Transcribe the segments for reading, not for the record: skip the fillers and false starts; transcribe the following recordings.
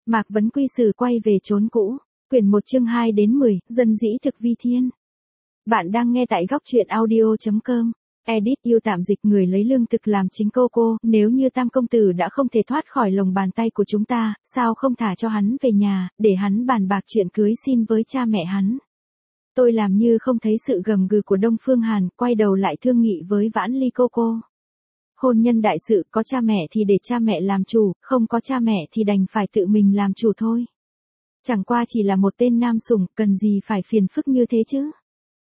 Mạc Vấn Quy Sử quay về chốn cũ. Quyển 1 chương 2 đến 10, dân dĩ thực vi thiên. Bạn đang nghe tại góc truyện audio.com. Edit yêu tạm dịch người lấy lương thực làm chính cô, nếu như Tam công tử đã không thể thoát khỏi lồng bàn tay của chúng ta, sao không thả cho hắn về nhà, để hắn bàn bạc chuyện cưới xin với cha mẹ hắn. Tôi làm như không thấy sự gầm gừ của Đông Phương Hàn, quay đầu lại thương nghị với Vãn Ly cô. Hôn nhân đại sự, có cha mẹ thì để cha mẹ làm chủ, không có cha mẹ thì đành phải tự mình làm chủ thôi. Chẳng qua chỉ là một tên nam sủng, cần gì phải phiền phức như thế chứ.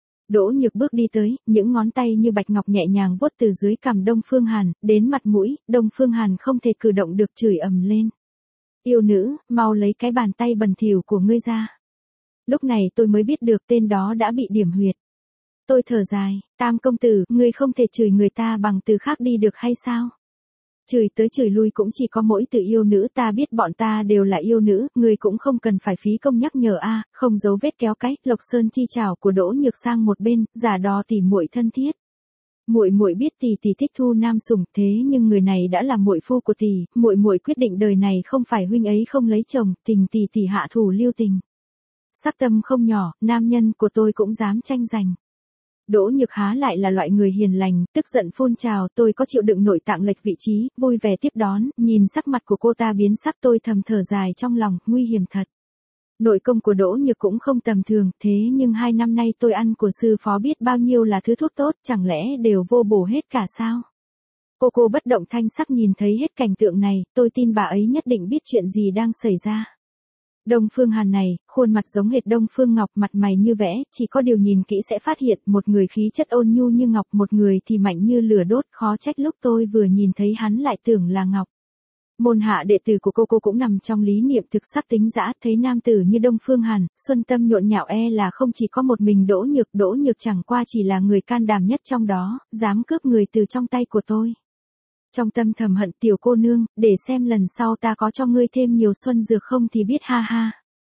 Đỗ Nhược bước đi tới, những ngón tay như bạch ngọc nhẹ nhàng vuốt từ dưới cằm Đông Phương Hàn, đến mặt mũi, Đông Phương Hàn không thể cử động được chửi ầm lên. Yêu nữ, mau lấy cái bàn tay bẩn thỉu của ngươi ra. Lúc này tôi mới biết được tên đó đã bị điểm huyệt. Tôi thở dài, Tam công tử, ngươi không thể chửi người ta bằng từ khác đi được hay sao? Chửi tới chửi lui cũng chỉ có mỗi từ yêu nữ, ta biết bọn ta đều là yêu nữ, ngươi cũng không cần phải phí công nhắc nhở a, không giấu vết kéo cái, Lộc Sơn chi chảo của Đỗ Nhược sang một bên, giả đò tỉ muội thân thiết. Muội biết tỷ thích thu nam sủng, thế nhưng người này đã là muội phu của tỷ, muội quyết định đời này không phải huynh ấy không lấy chồng, tình tỷ hạ thủ lưu tình. Sắc tâm không nhỏ, nam nhân của tôi cũng dám tranh giành. Đỗ Nhược há lại là loại người hiền lành, tức giận phun trào, tôi có chịu đựng nội tạng lệch vị trí, vui vẻ tiếp đón, nhìn sắc mặt của cô ta biến sắc tôi thầm thở dài trong lòng, nguy hiểm thật. Nội công của Đỗ Nhược cũng không tầm thường, thế nhưng 2 năm nay tôi ăn của sư phó biết bao nhiêu là thứ thuốc tốt, chẳng lẽ đều vô bổ hết cả sao? Cô bất động thanh sắc nhìn thấy hết cảnh tượng này, tôi tin bà ấy nhất định biết chuyện gì đang xảy ra. Đông Phương Hàn này, khuôn mặt giống hệt Đông Phương Ngọc, mặt mày như vẽ, chỉ có điều nhìn kỹ sẽ phát hiện, một người khí chất ôn nhu như ngọc, một người thì mạnh như lửa đốt, khó trách lúc tôi vừa nhìn thấy hắn lại tưởng là ngọc. Môn hạ đệ tử của cô cũng nằm trong lý niệm thực sắc tính dã, thấy nam tử như Đông Phương Hàn, xuân tâm nhộn nhạo là không chỉ có một mình Đỗ Nhược chẳng qua chỉ là người can đảm nhất trong đó, dám cướp người từ trong tay của tôi. Trong tâm thầm hận, tiểu cô nương, để xem lần sau ta có cho ngươi thêm nhiều xuân dược không thì biết ha ha.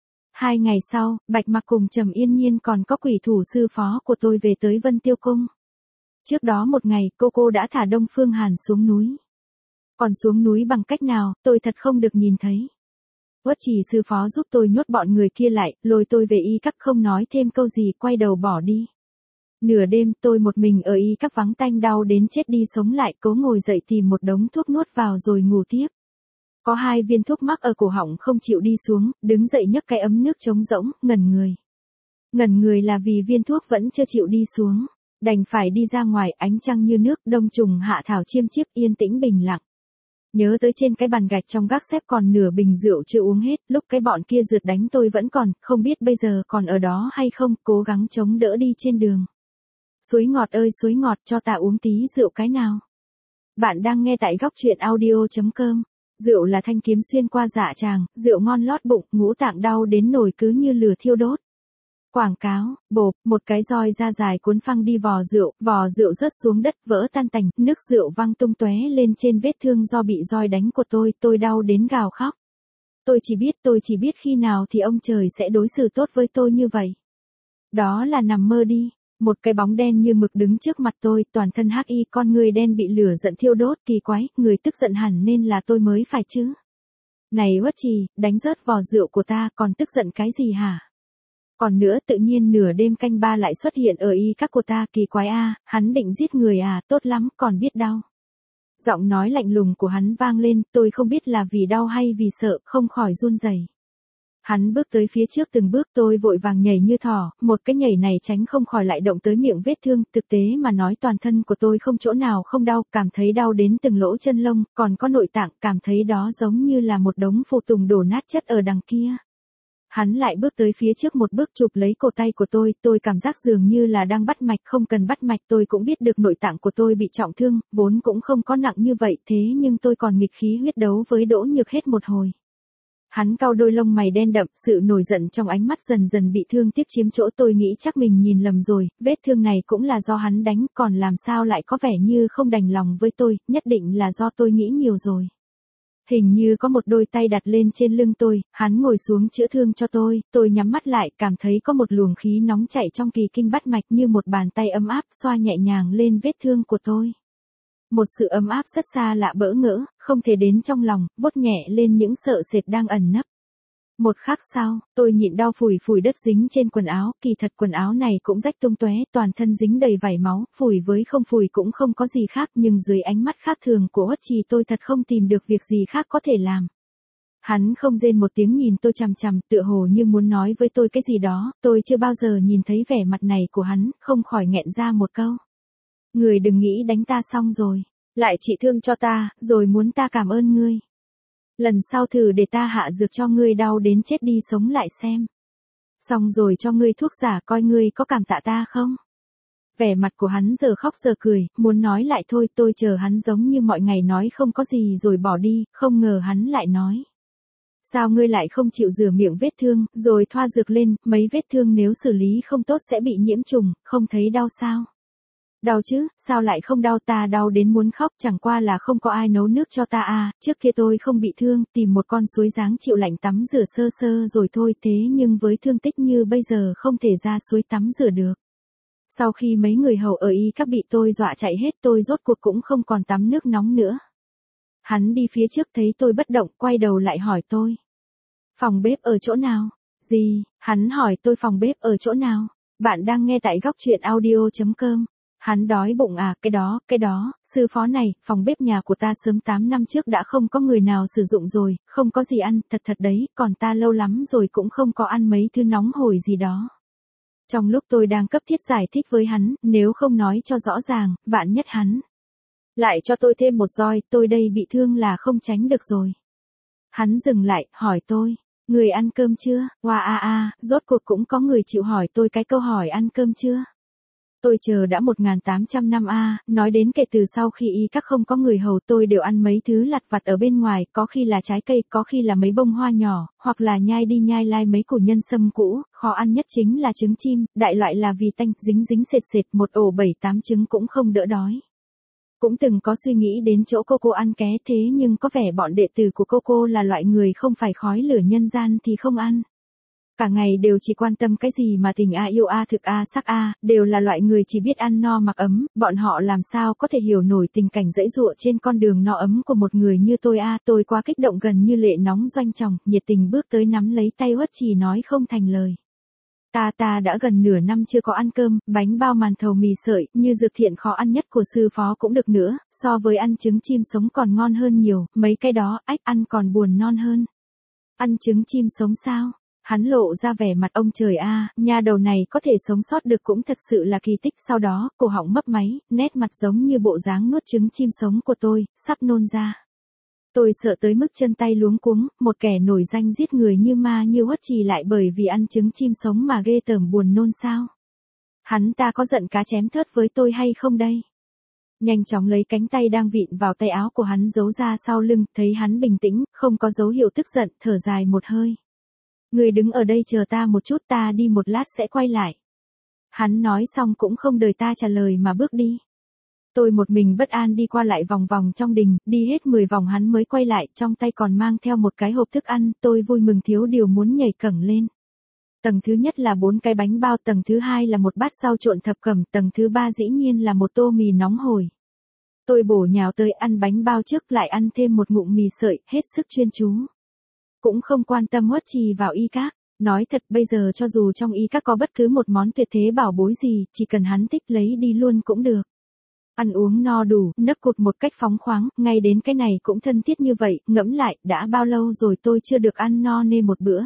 2 ngày sau, Bạch Mặc cùng Trầm Yên Nhiên còn có quỷ thủ sư phó của tôi về tới Vân Tiêu Cung. Trước đó một ngày, cô đã thả Đông Phương Hàn xuống núi. Còn xuống núi bằng cách nào, tôi thật không được nhìn thấy. Uất Trì sư phó giúp tôi nhốt bọn người kia lại, lôi tôi về y các không nói thêm câu gì, quay đầu bỏ đi. Nửa đêm tôi một mình ở y các vắng tanh đau đến chết đi sống lại, cố ngồi dậy tìm một đống thuốc nuốt vào rồi ngủ tiếp. Có 2 viên thuốc mắc ở cổ họng không chịu đi xuống, đứng dậy nhấc cái ấm nước trống rỗng, ngẩn người. Ngẩn người là vì viên thuốc vẫn chưa chịu đi xuống, đành phải đi ra ngoài, ánh trăng như nước, đông trùng hạ thảo chiêm chiếp, yên tĩnh bình lặng. Nhớ tới trên cái bàn gạch trong gác xếp còn nửa bình rượu chưa uống hết, lúc cái bọn kia rượt đánh tôi vẫn còn, không biết bây giờ còn ở đó hay không, cố gắng chống đỡ đi trên đường. Suối ngọt ơi suối ngọt, cho ta uống tí rượu cái nào. Bạn đang nghe tại góc truyện audio.com. Rượu là thanh kiếm xuyên qua dạ tràng, rượu ngon lót bụng, ngũ tạng đau đến nổi cứ như lửa thiêu đốt. Quảng cáo, bộp, một cái roi da dài cuốn phăng đi vò rượu rớt xuống đất vỡ tan tành, nước rượu văng tung tóe lên trên vết thương do bị roi đánh của tôi đau đến gào khóc. Tôi chỉ biết khi nào thì ông trời sẽ đối xử tốt với tôi như vậy. Đó là nằm mơ đi. Một cái bóng đen như mực đứng trước mặt tôi, toàn thân hắc y, con người đen bị lửa giận thiêu đốt, kỳ quái, người tức giận hẳn nên là tôi mới phải chứ. Này Uất Trì, đánh rớt vò rượu của ta, còn tức giận cái gì hả? Còn nữa, tự nhiên nửa đêm canh 3 lại xuất hiện ở y các của ta, kỳ quái a, hắn định giết người à, tốt lắm, còn biết đau. Giọng nói lạnh lùng của hắn vang lên, tôi không biết là vì đau hay vì sợ, không khỏi run rẩy. Hắn bước tới phía trước từng bước, tôi vội vàng nhảy như thỏ, một cái nhảy này tránh không khỏi lại động tới miệng vết thương, thực tế mà nói toàn thân của tôi không chỗ nào không đau, cảm thấy đau đến từng lỗ chân lông, còn có nội tạng, cảm thấy đó giống như là một đống phụ tùng đổ nát chất ở đằng kia. Hắn lại bước tới phía trước một bước chụp lấy cổ tay của tôi cảm giác dường như là đang bắt mạch, không cần bắt mạch tôi cũng biết được nội tạng của tôi bị trọng thương, vốn cũng không có nặng như vậy, thế nhưng tôi còn nghịch khí huyết đấu với Đỗ Nhược hết một hồi. Hắn cau đôi lông mày đen đậm, sự nổi giận trong ánh mắt dần dần bị thương tiếc chiếm chỗ, tôi nghĩ chắc mình nhìn lầm rồi, vết thương này cũng là do hắn đánh, còn làm sao lại có vẻ như không đành lòng với tôi, nhất định là do tôi nghĩ nhiều rồi. Hình như có một đôi tay đặt lên trên lưng tôi, hắn ngồi xuống chữa thương cho tôi nhắm mắt lại, cảm thấy có một luồng khí nóng chảy trong kỳ kinh bát mạch như một bàn tay ấm áp xoa nhẹ nhàng lên vết thương của tôi. Một sự ấm áp rất xa lạ bỡ ngỡ, không thể đến trong lòng, vuốt nhẹ lên những sợ sệt đang ẩn nấp. Một khắc sau, tôi nhịn đau phủi phủi đất dính trên quần áo, kỳ thật quần áo này cũng rách tung tóe, toàn thân dính đầy vảy máu, phủi với không phủi cũng không có gì khác, nhưng dưới ánh mắt khác thường của Uất Trì tôi thật không tìm được việc gì khác có thể làm. Hắn không rên một tiếng nhìn tôi chằm chằm, tựa hồ như muốn nói với tôi cái gì đó, tôi chưa bao giờ nhìn thấy vẻ mặt này của hắn, không khỏi nghẹn ra một câu. Người đừng nghĩ đánh ta xong rồi, lại trị thương cho ta, rồi muốn ta cảm ơn ngươi. Lần sau thử để ta hạ dược cho ngươi đau đến chết đi sống lại xem. Xong rồi cho ngươi thuốc giả coi ngươi có cảm tạ ta không? Vẻ mặt của hắn giờ khóc giờ cười, muốn nói lại thôi, tôi chờ hắn giống như mọi ngày nói không có gì rồi bỏ đi, không ngờ hắn lại nói. Sao ngươi lại không chịu rửa miệng vết thương, rồi thoa dược lên, mấy vết thương nếu xử lý không tốt sẽ bị nhiễm trùng, không thấy đau sao? Đau chứ, sao lại không đau, ta đau đến muốn khóc, chẳng qua là không có ai nấu nước cho ta à, trước kia tôi không bị thương, tìm một con suối dáng chịu lạnh tắm rửa sơ sơ rồi thôi, thế nhưng với thương tích như bây giờ không thể ra suối tắm rửa được. Sau khi mấy người hầu ở y các bị tôi dọa chạy hết, tôi rốt cuộc cũng không còn tắm nước nóng nữa. Hắn đi phía trước thấy tôi bất động, quay đầu lại hỏi tôi. Phòng bếp ở chỗ nào? Gì? Hắn hỏi tôi phòng bếp ở chỗ nào? Bạn đang nghe tại góc truyện audio.com. Hắn đói bụng à, cái đó, sư phó này, phòng bếp nhà của ta sớm 8 năm trước đã không có người nào sử dụng rồi, không có gì ăn, thật đấy, còn ta lâu lắm rồi cũng không có ăn mấy thứ nóng hổi gì đó. Trong lúc tôi đang cấp thiết giải thích với hắn, nếu không nói cho rõ ràng, vạn nhất hắn lại cho tôi thêm một roi, tôi đây bị thương là không tránh được rồi. Hắn dừng lại, hỏi tôi, người ăn cơm chưa? Wow, rốt cuộc cũng có người chịu hỏi tôi cái câu hỏi ăn cơm chưa? Tôi chờ đã 1800 năm nói đến kể từ sau khi y các không có người hầu tôi đều ăn mấy thứ lặt vặt ở bên ngoài, có khi là trái cây, có khi là mấy bông hoa nhỏ, hoặc là nhai đi nhai lai mấy củ nhân sâm cũ, khó ăn nhất chính là trứng chim, đại loại là vì tanh, dính dính sệt sệt, một ổ 7-8 trứng cũng không đỡ đói. Cũng từng có suy nghĩ đến chỗ cô ăn ké thế nhưng có vẻ bọn đệ tử của cô là loại người không phải khói lửa nhân gian thì không ăn. Cả ngày đều chỉ quan tâm cái gì mà tình yêu thực sắc đều là loại người chỉ biết ăn no mặc ấm, bọn họ làm sao có thể hiểu nổi tình cảnh dãy dụa trên con đường no ấm của một người như tôi quá kích động gần như lệ nóng doanh tròng, nhiệt tình bước tới nắm lấy tay Uất Trì nói không thành lời. Ta đã gần nửa năm chưa có ăn cơm, bánh bao màn thầu mì sợi, như dược thiện khó ăn nhất của sư phó cũng được nữa, so với ăn trứng chim sống còn ngon hơn nhiều, mấy cái đó, ăn còn buồn non hơn. Ăn trứng chim sống sao? Hắn lộ ra vẻ mặt ông trời nha đầu này có thể sống sót được cũng thật sự là kỳ tích, sau đó, cổ họng mấp máy, nét mặt giống như bộ dáng nuốt trứng chim sống của tôi, sắp nôn ra. Tôi sợ tới mức chân tay luống cuống, một kẻ nổi danh giết người như ma như Uất Trì lại bởi vì ăn trứng chim sống mà ghê tởm buồn nôn sao? Hắn ta có giận cá chém thớt với tôi hay không đây? Nhanh chóng lấy cánh tay đang vịn vào tay áo của hắn giấu ra sau lưng, thấy hắn bình tĩnh, không có dấu hiệu tức giận, thở dài một hơi. Người đứng ở đây chờ ta một chút, ta đi một lát sẽ quay lại. Hắn nói xong cũng không đợi ta trả lời mà bước đi. Tôi một mình bất an đi qua lại vòng vòng trong đình, đi hết 10 vòng hắn mới quay lại, trong tay còn mang theo một cái hộp thức ăn, tôi vui mừng thiếu điều muốn nhảy cẫng lên. Tầng thứ nhất là 4 cái bánh bao, tầng thứ hai là một bát rau trộn thập cẩm, tầng thứ ba dĩ nhiên là một tô mì nóng hổi. Tôi bổ nhào tới ăn bánh bao trước lại ăn thêm một ngụm mì sợi, hết sức chuyên chú. Cũng không quan tâm Uất Trì vào y các. Nói thật bây giờ cho dù trong y các có bất cứ một món tuyệt thế bảo bối gì, chỉ cần hắn thích lấy đi luôn cũng được. Ăn uống no đủ, nấc cụt một cách phóng khoáng, ngay đến cái này cũng thân thiết như vậy, ngẫm lại, đã bao lâu rồi tôi chưa được ăn no nê một bữa.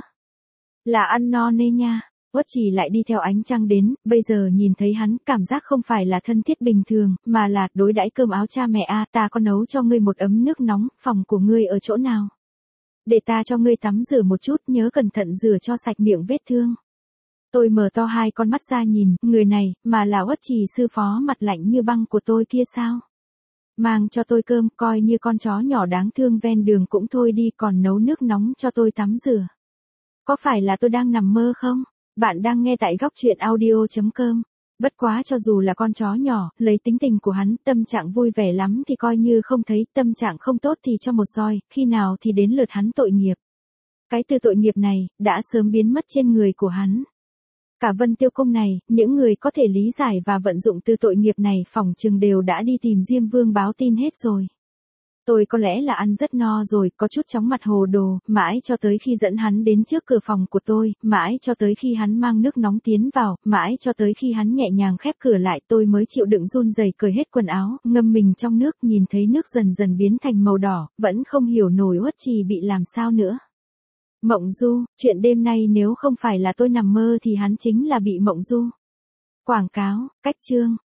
Là ăn no nê nha. Uất Trì lại đi theo ánh trăng đến, bây giờ nhìn thấy hắn, cảm giác không phải là thân thiết bình thường, mà là đối đãi cơm áo cha mẹ ta có nấu cho ngươi một ấm nước nóng, phòng của ngươi ở chỗ nào? Để ta cho ngươi tắm rửa một chút, nhớ cẩn thận rửa cho sạch miệng vết thương. Tôi mở to hai con mắt ra nhìn, người này, mà là Uất Trì sư phó mặt lạnh như băng của tôi kia sao? Mang cho tôi cơm, coi như con chó nhỏ đáng thương ven đường cũng thôi đi, còn nấu nước nóng cho tôi tắm rửa. Có phải là tôi đang nằm mơ không? Bạn đang nghe tại góc truyện audio.com. Bất quá cho dù là con chó nhỏ, lấy tính tình của hắn, tâm trạng vui vẻ lắm thì coi như không thấy, tâm trạng không tốt thì cho một roi, khi nào thì đến lượt hắn tội nghiệp. Cái từ tội nghiệp này, đã sớm biến mất trên người của hắn. Cả Vân Tiêu Cung này, những người có thể lý giải và vận dụng từ tội nghiệp này phỏng chừng đều đã đi tìm Diêm Vương báo tin hết rồi. Tôi có lẽ là ăn rất no rồi, có chút chóng mặt hồ đồ, mãi cho tới khi dẫn hắn đến trước cửa phòng của tôi, mãi cho tới khi hắn mang nước nóng tiến vào, mãi cho tới khi hắn nhẹ nhàng khép cửa lại, tôi mới chịu đựng run rẩy cởi hết quần áo, ngâm mình trong nước, nhìn thấy nước dần dần biến thành màu đỏ, vẫn không hiểu nổi Uất Trì bị làm sao nữa. Mộng du, chuyện đêm nay nếu không phải là tôi nằm mơ thì hắn chính là bị mộng du. Quảng cáo, cách chương.